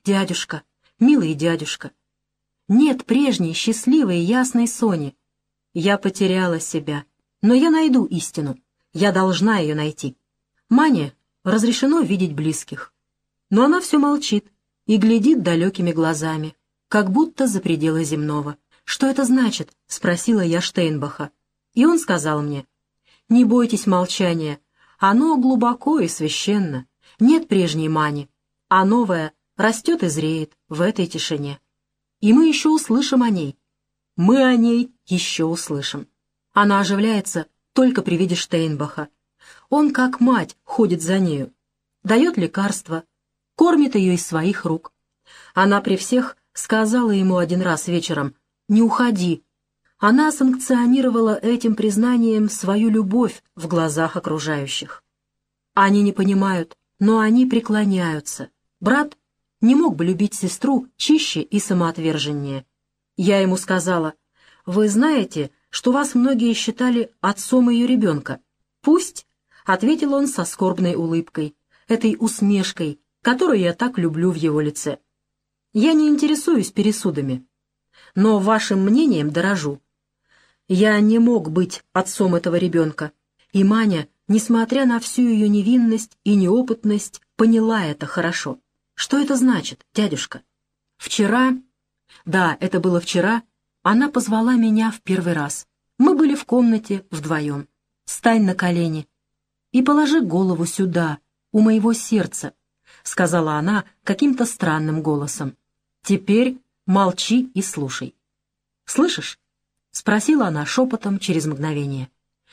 дядюшка, милый дядюшка. Нет прежней счастливой и ясной Сони. Я потеряла себя, но я найду истину. Я должна ее найти. Мане разрешено видеть близких. Но она все молчит и глядит далекими глазами, как будто за пределы земного. «Что это значит?» — спросила я Штейнбаха. И он сказал мне: «Не бойтесь молчания, оно глубоко и священно. Нет прежней Мани, а новая растет и зреет в этой тишине. И мы еще услышим о ней. Мы о ней еще услышим». Она оживляется только при виде Штейнбаха. Он, как мать, ходит за нею, дает лекарства, кормит ее из своих рук. Она при всех сказала ему один раз вечером: «Не уходи». Она санкционировала этим признанием свою любовь в глазах окружающих. Они не понимают, но они преклоняются. Брат не мог бы любить сестру чище и самоотверженнее. Я ему сказала: «Вы знаете, что вас многие считали отцом ее ребенка?» «Пусть», — ответил он со скорбной улыбкой, этой усмешкой, которую я так люблю в его лице. «Я не интересуюсь пересудами, но вашим мнением дорожу. Я не мог быть отцом этого ребенка, и Маня, несмотря на всю ее невинность и неопытность, поняла это хорошо. Что это значит, дядюшка? Вчера, да, это было вчера, она позвала меня в первый раз. Мы были в комнате вдвоем. «Стань на колени и положи голову сюда, у моего сердца», — сказала она каким-то странным голосом. «Теперь молчи и слушай». «Слышишь?» — спросила она шепотом через мгновение.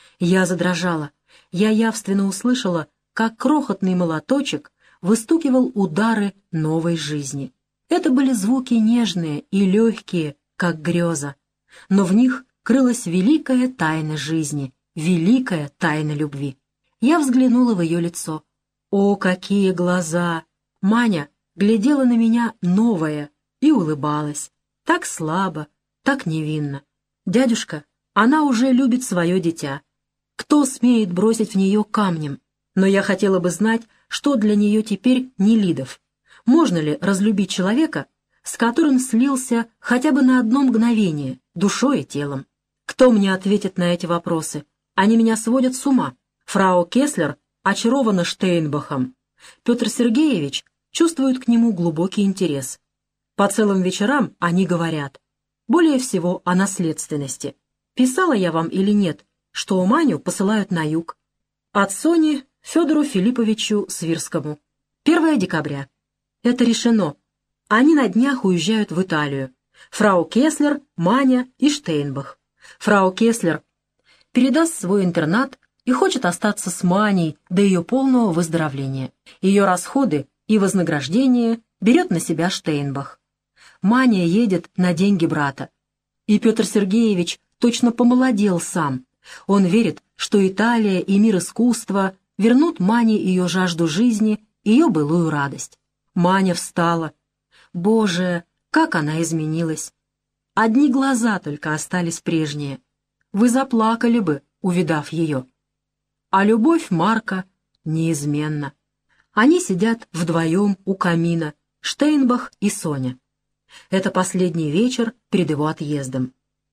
Я задрожала. Я явственно услышала, как крохотный молоточек выстукивал удары новой жизни. Это были звуки нежные и легкие, как греза, но в них крылась великая тайна жизни, великая тайна любви. Я взглянула в ее лицо. О, какие глаза! Маня глядела на меня новая и улыбалась. Так слабо, так невинно. «Дядюшка, она уже любит свое дитя. Кто смеет бросить в нее камнем? Но я хотела бы знать, что для нее теперь Нелидов. Можно ли разлюбить человека, с которым слился хотя бы на одно мгновение, душой и телом? Кто мне ответит на эти вопросы? Они меня сводят с ума. Фрау Кеслер очарована Штейнбахом. Петр Сергеевич чувствует к нему глубокий интерес. По целым вечерам они говорят. Более всего о наследственности. Писала я вам или нет, что Маню посылают на юг. От Сони Федору Филипповичу Свирскому. 1 декабря. Это решено. Они на днях уезжают в Италию. Фрау Кеслер, Маня и Штейнбах. Фрау Кеслер передаст свой интернат и хочет остаться с Маней до ее полного выздоровления. Ее расходы и вознаграждение берет на себя Штейнбах. Маня едет на деньги брата. И Петр Сергеевич точно помолодел сам. Он верит, что Италия и мир искусства вернут Мане ее жажду жизни, ее былую радость. Маня встала. Боже, как она изменилась! Одни глаза только остались прежние. Вы заплакали бы, увидав ее. А любовь Марка неизменна. Они сидят вдвоем у камина, Штейнбах и Соня. Это последний вечер перед его отъездом.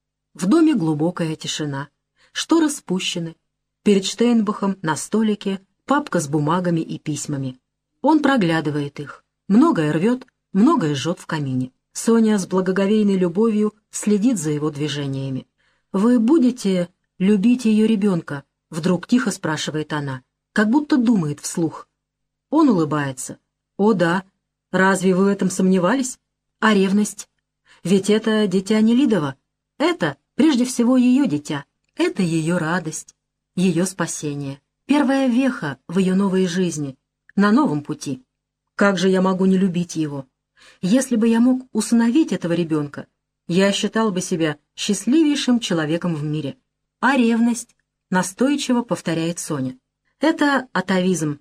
В доме глубокая тишина. Шторы спущены. Перед Штейнбахом на столике папка с бумагами и письмами. Он проглядывает их. Многое рвет, многое жжет в камине. Соня с благоговейной любовью следит за его движениями. «Вы будете любить ее ребенка?» — вдруг тихо спрашивает она, как будто думает вслух. Он улыбается. «О да. Разве вы в этом сомневались? А ревность? Ведь это дитя Нелидова. Это, прежде всего, ее дитя. Это ее радость, ее спасение. Первая веха в ее новой жизни, на новом пути. Как же я могу не любить его? Если бы я мог усыновить этого ребенка, я считал бы себя счастливейшим человеком в мире. А ревность?» — настойчиво повторяет Соня. «Это атавизм.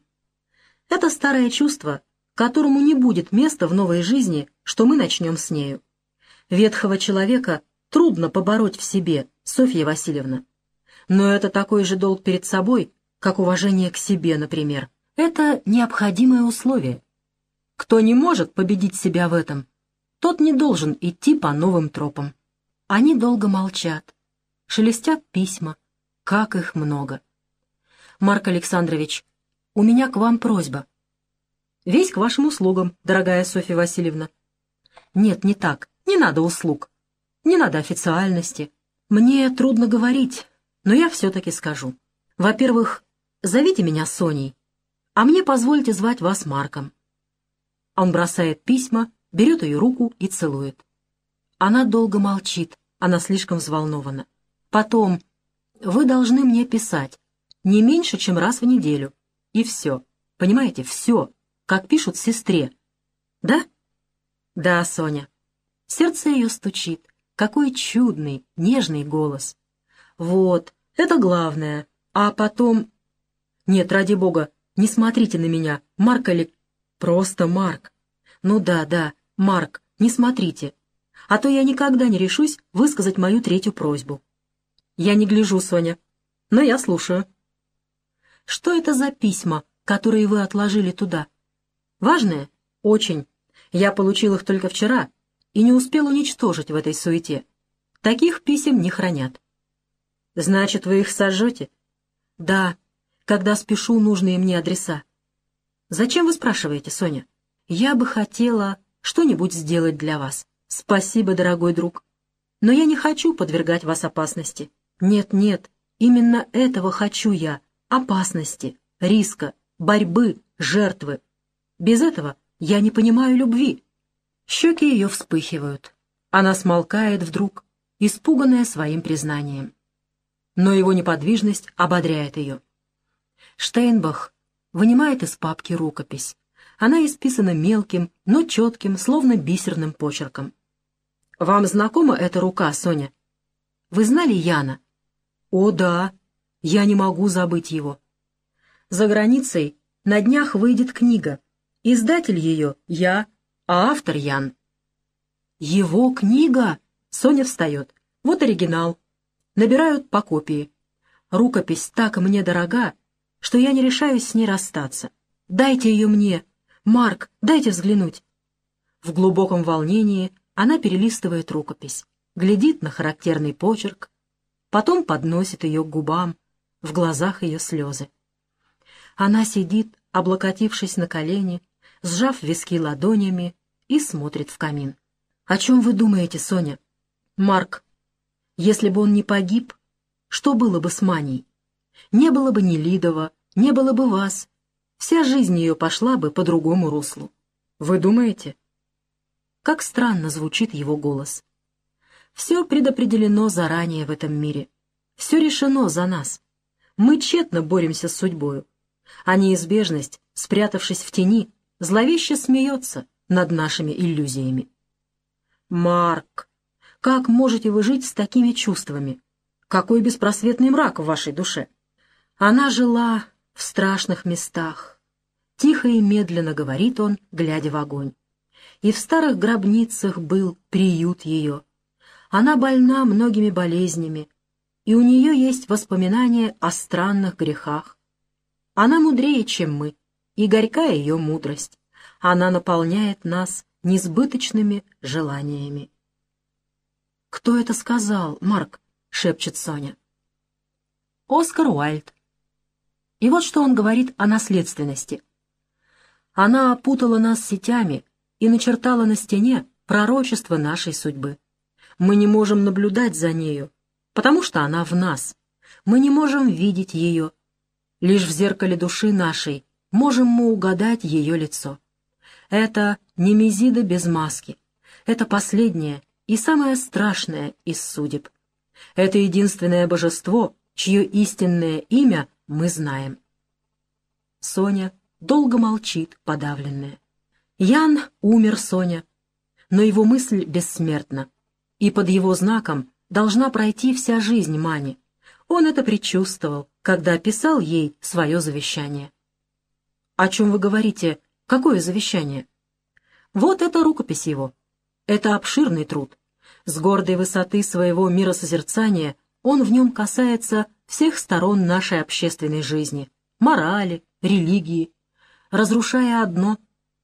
Это старое чувство, которому не будет места в новой жизни, что мы начнем с нею. Ветхого человека трудно побороть в себе, Софья Васильевна. Но это такой же долг перед собой, как уважение к себе, например. Это необходимое условие. Кто не может победить себя в этом, тот не должен идти по новым тропам. Они долго молчат. Шелестят письма. Как их много. Марк Александрович, у меня к вам просьба. Весь к вашим услугам, дорогая Софья Васильевна. Нет, не так. Не надо услуг. Не надо официальности. Мне трудно говорить, но я все-таки скажу. Во-первых, зовите меня Соней, а мне позвольте звать вас Марком. Он бросает письма, берет ее руку и целует. Она долго молчит, она слишком взволнована. Потом, вы должны мне писать не меньше, чем раз в неделю. И все. Понимаете, все, как пишут сестре. Да? Да, Соня. Сердце ее стучит. Какой чудный, нежный голос. Вот, это главное. А потом... Нет, ради бога, не смотрите на меня, Марк или... Просто Марк. Ну да, Марк, не смотрите. А то я никогда не решусь высказать мою третью просьбу. Я не гляжу, Соня, но я слушаю. Что это за письма, которые вы отложили туда? Важные? Очень. Я получил их только вчера и не успел уничтожить в этой суете. Таких писем не хранят. Значит, вы их сожжете? Да, когда спешу нужные мне адреса. Зачем вы спрашиваете, Соня? Я бы хотела что-нибудь сделать для вас. Спасибо, дорогой друг. Но я не хочу подвергать вас опасности. Нет, именно этого хочу я. Опасности, риска, борьбы, жертвы. Без этого я не понимаю любви. Щеки ее вспыхивают. Она смолкает вдруг, испуганная своим признанием. Но его неподвижность ободряет ее. Штейнбах вынимает из папки рукопись. Она исписана мелким, но четким, словно бисерным почерком. «Вам знакома эта рука, Соня? Вы знали Яна?» «О, да. Я не могу забыть его. За границей на днях выйдет книга. Издатель ее — я, а автор Ян». «Его книга?» Соня встает. «Вот оригинал». Набирают по копии. Рукопись так мне дорога, что я не решаюсь с ней расстаться. Дайте ее мне. Марк, дайте взглянуть. В глубоком волнении она перелистывает рукопись, глядит на характерный почерк, потом подносит ее к губам, в глазах ее слезы. Она сидит, облокотившись на колени, сжав виски ладонями, и смотрит в камин. «О чем вы думаете, Соня?» «Марк, если бы он не погиб, что было бы с Маней? Не было бы ни Лидова, не было бы вас. Вся жизнь ее пошла бы по другому руслу. Вы думаете?» Как странно звучит его голос. Все предопределено заранее в этом мире. Все решено за нас. Мы тщетно боремся с судьбою. А неизбежность, спрятавшись в тени, зловеще смеется над нашими иллюзиями. «Марк, как можете вы жить с такими чувствами? Какой беспросветный мрак в вашей душе!» Она жила в страшных местах. Тихо и медленно говорит он, глядя в огонь. И в старых гробницах был приют ее. Она больна многими болезнями, и у нее есть воспоминания о странных грехах. Она мудрее, чем мы, и горька ее мудрость. Она наполняет нас несбыточными желаниями. «Кто это сказал, Марк?» — шепчет Соня. Оскар Уайльд. И вот что он говорит о наследственности. Она опутала нас сетями и начертала на стене пророчество нашей судьбы. Мы не можем наблюдать за нею, потому что она в нас. Мы не можем видеть ее. Лишь в зеркале души нашей можем мы угадать ее лицо. Это Немезида без маски. Это последнее и самое страшное из судеб. Это единственное божество, чье истинное имя мы знаем. Соня долго молчит, подавленная. Ян умер, Соня, но его мысль бессмертна, и под его знаком должна пройти вся жизнь Мани. Он это предчувствовал, когда писал ей свое завещание. «О чем вы говорите? Какое завещание?» «Вот это рукопись его. Это обширный труд. С гордой высоты своего миросозерцания он в нем касается всех сторон нашей общественной жизни, морали, религии, разрушая одно,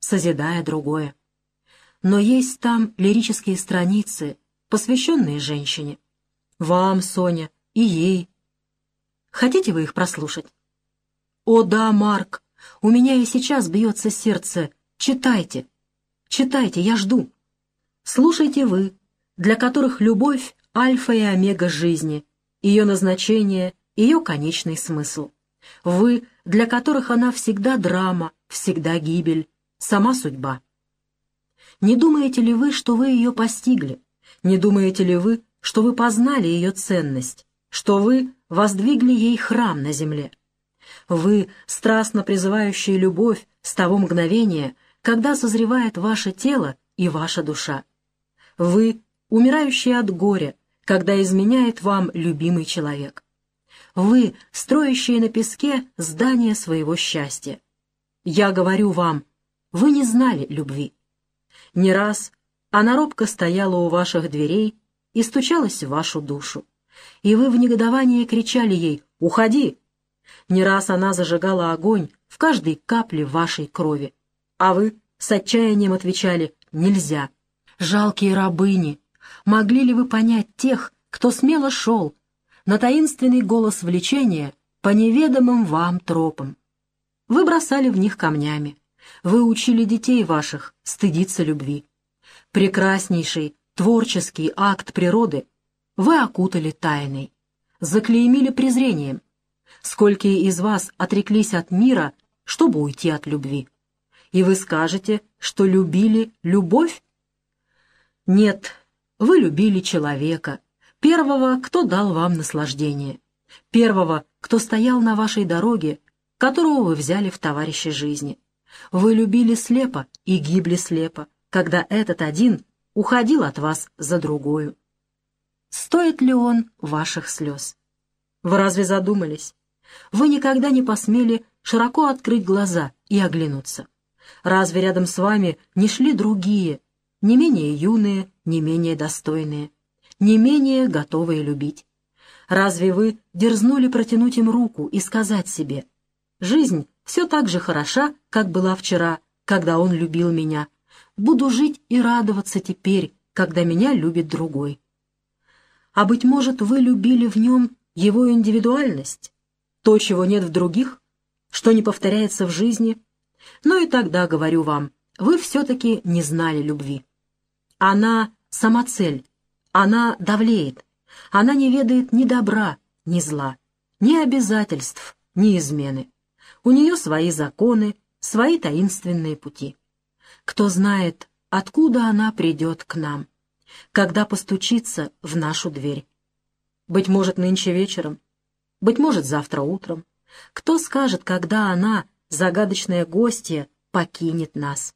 созидая другое. Но есть там лирические страницы, посвященные женщине. Вам, Соня, и ей. Хотите вы их прослушать? О да, Марк, у меня и сейчас бьется сердце. Читайте, читайте, я жду. Слушайте вы, для которых любовь — альфа и омега жизни, ее назначение, ее конечный смысл. Вы, для которых она всегда драма, всегда гибель, сама судьба. Не думаете ли вы, что вы ее постигли? Не думаете ли вы, что вы познали ее ценность, что вы воздвигли ей храм на земле? Вы, страстно призывающие любовь с того мгновения, когда созревает ваше тело и ваша душа. Вы, умирающие от горя, когда изменяет вам любимый человек. Вы, строящие на песке здание своего счастья. Я говорю вам, вы не знали любви. Не раз она робко стояла у ваших дверей и стучалась в вашу душу, и вы в негодовании кричали ей «Уходи!». Не раз она зажигала огонь в каждой капле вашей крови, а вы с отчаянием отвечали «Нельзя». Жалкие рабыни, могли ли вы понять тех, кто смело шел на таинственный голос влечения по неведомым вам тропам? Вы бросали в них камнями, вы учили детей ваших стыдиться любви. Прекраснейший творческий акт природы вы окутали тайной, заклеймили презрением. Сколькие из вас отреклись от мира, чтобы уйти от любви? И вы скажете, что любили любовь? Нет, вы любили человека, первого, кто дал вам наслаждение, первого, кто стоял на вашей дороге, которого вы взяли в товарищи жизни. Вы любили слепо и гибли слепо, когда этот один уходил от вас за другую. Стоит ли он ваших слез? Вы разве задумались? Вы никогда не посмели широко открыть глаза и оглянуться. Разве рядом с вами не шли другие, не менее юные, не менее достойные, не менее готовые любить? Разве вы дерзнули протянуть им руку и сказать себе: «Жизнь все так же хороша, как была вчера, когда он любил меня. Буду жить и радоваться теперь, когда меня любит другой». А быть может, вы любили в нем его индивидуальность, то, чего нет в других, что не повторяется в жизни? Но и тогда, говорю вам, вы все-таки не знали любви. Она — самоцель, она давлеет, она не ведает ни добра, ни зла, ни обязательств, ни измены. У нее свои законы, свои таинственные пути. Кто знает, откуда она придет к нам, когда постучится в нашу дверь. Быть может, нынче вечером, быть может, завтра утром. Кто скажет, когда она, загадочная гостья, покинет нас?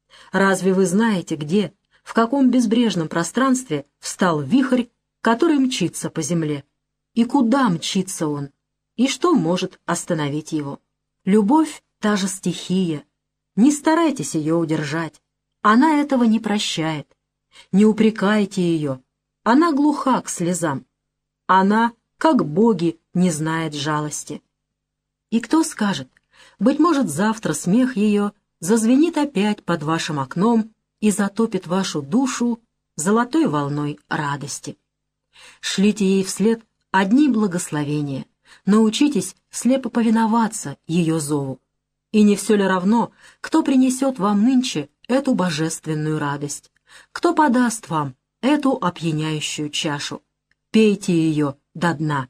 Разве вы знаете, где, в каком безбрежном пространстве встал вихрь, который мчится по земле? И куда мчится он? И что может остановить его? Любовь — та же стихия. Не старайтесь ее удержать. Она этого не прощает. Не упрекайте ее. Она глуха к слезам. Она, как боги, не знает жалости. И кто скажет, быть может, завтра смех ее зазвенит опять под вашим окном и затопит вашу душу золотой волной радости. Шлите ей вслед одни благословения, научитесь слепо повиноваться ее зову. И не все ли равно, кто принесет вам нынче эту божественную радость, кто подаст вам эту опьяняющую чашу? Пейте ее до дна.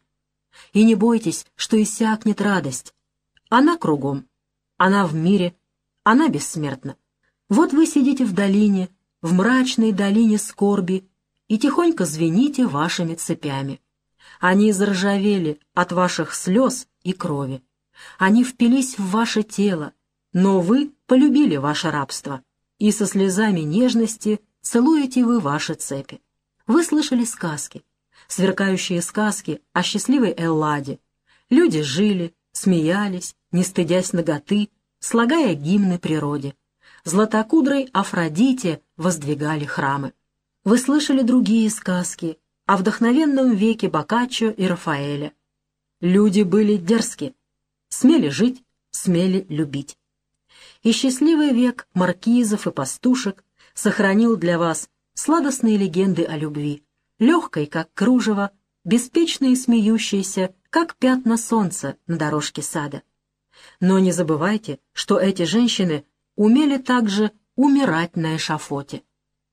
И не бойтесь, что иссякнет радость. Она кругом, она в мире, она бессмертна. Вот вы сидите в долине, в мрачной долине скорби, и тихонько звените вашими цепями. Они заржавели от ваших слез и крови. Они впились в ваше тело, но вы полюбили ваше рабство, и со слезами нежности целуете вы ваши цепи. Вы слышали сказки, сверкающие сказки о счастливой Элладе. Люди жили, смеялись, не стыдясь наготы, слагая гимны природе. Златокудрой Афродите воздвигали храмы. Вы слышали другие сказки о вдохновенном веке Боккаччо и Рафаэля. Люди были дерзки, смели жить, смели любить. И счастливый век маркизов и пастушек сохранил для вас сладостные легенды о любви, легкой, как кружево, беспечной и смеющейся, как пятна солнца на дорожке сада. Но не забывайте, что эти женщины умели также умирать на эшафоте.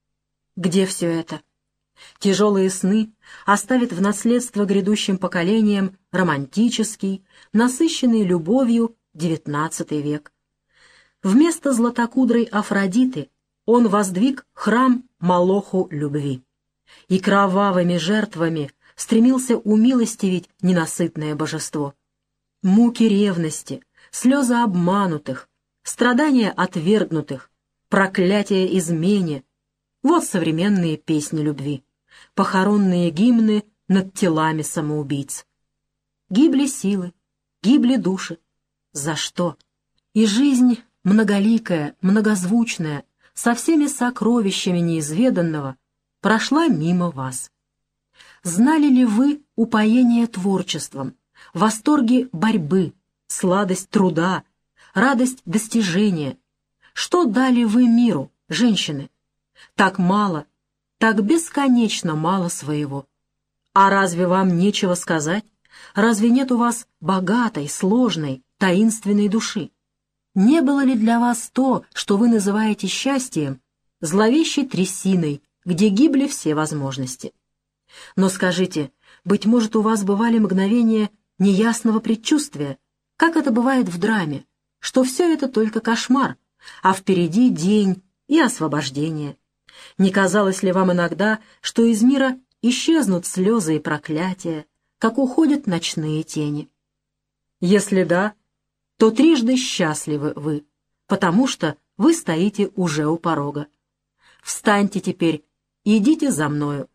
Где все это? Тяжелые сны оставят в наследство грядущим поколениям романтический, насыщенный любовью XIX век. Вместо златокудрой Афродиты он воздвиг храм Молоху любви и кровавыми жертвами стремился умилостивить ненасытное божество. Муки ревности, слезы обманутых, страдания отвергнутых, проклятие измене — вот современные песни любви, похоронные гимны над телами самоубийц. Гибли силы, гибли души. За что? И жизнь многоликая, многозвучная, со всеми сокровищами неизведанного, прошла мимо вас. Знали ли вы упоение творчеством, восторги борьбы, сладость труда, радость достижения? Что дали вы миру, женщины? Так мало, так бесконечно мало своего. А разве вам нечего сказать? Разве нет у вас богатой, сложной, таинственной души? Не было ли для вас то, что вы называете счастьем, зловещей трясиной, где гибли все возможности? Но скажите, быть может, у вас бывали мгновения неясного предчувствия, как это бывает в драме, что все это только кошмар, а впереди день и освобождение? Не казалось ли вам иногда, что из мира исчезнут слезы и проклятия, как уходят ночные тени? Если да, то трижды счастливы вы, потому что вы стоите уже у порога. Встаньте теперь, идите за мною.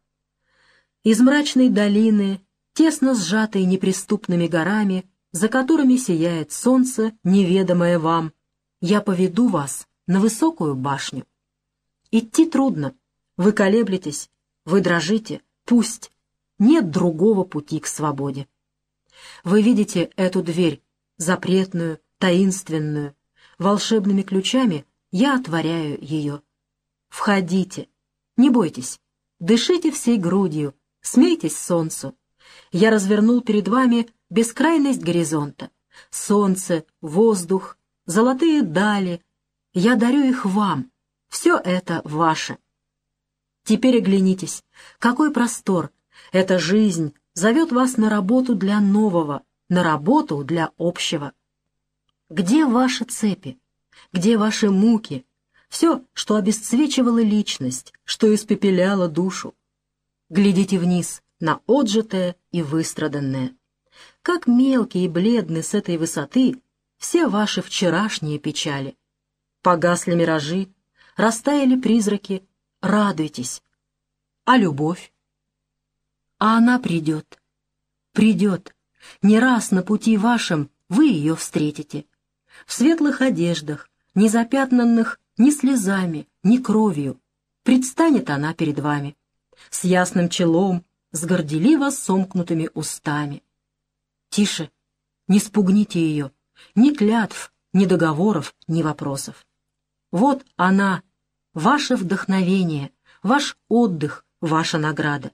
Из мрачной долины, тесно сжатой неприступными горами, за которыми сияет солнце, неведомое вам, я поведу вас на высокую башню. Идти трудно, вы колеблетесь, вы дрожите, пусть, нет другого пути к свободе. Вы видите эту дверь, запретную, таинственную, волшебными ключами я отворяю ее. Входите, не бойтесь, дышите всей грудью, смейтесь солнцу. Я развернул перед вами бескрайность горизонта, солнце, воздух, золотые дали. Я дарю их вам, все это ваше. Теперь оглянитесь, какой простор, эта жизнь зовет вас на работу для нового, на работу для общего. Где ваши цепи? Где ваши муки? Все, что обесцвечивало личность, что испепеляло душу. Глядите вниз на отжитое и выстраданное. Как мелкие и бледны с этой высоты все ваши вчерашние печали. Погасли миражи, растаяли призраки, радуйтесь. А любовь? А она придет. Придет. Не раз на пути вашем вы ее встретите. В светлых одеждах, не запятнанных ни слезами, ни кровью, предстанет она перед вами, с ясным челом, с горделиво сомкнутыми устами. Тише, не спугните ее, ни клятв, ни договоров, ни вопросов. Вот она, ваше вдохновение, ваш отдых, ваша награда.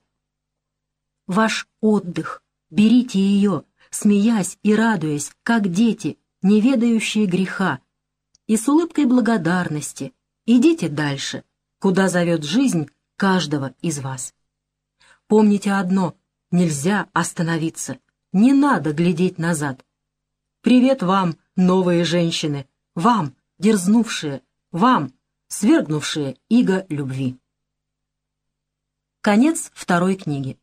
Ваш отдых, берите ее, смеясь и радуясь, как дети, не ведающие греха, и с улыбкой благодарности идите дальше, куда зовет жизнь каждого из вас. Помните одно — нельзя остановиться, не надо глядеть назад. Привет вам, новые женщины, вам, дерзнувшие, вам, свергнувшие иго любви. Конец второй книги.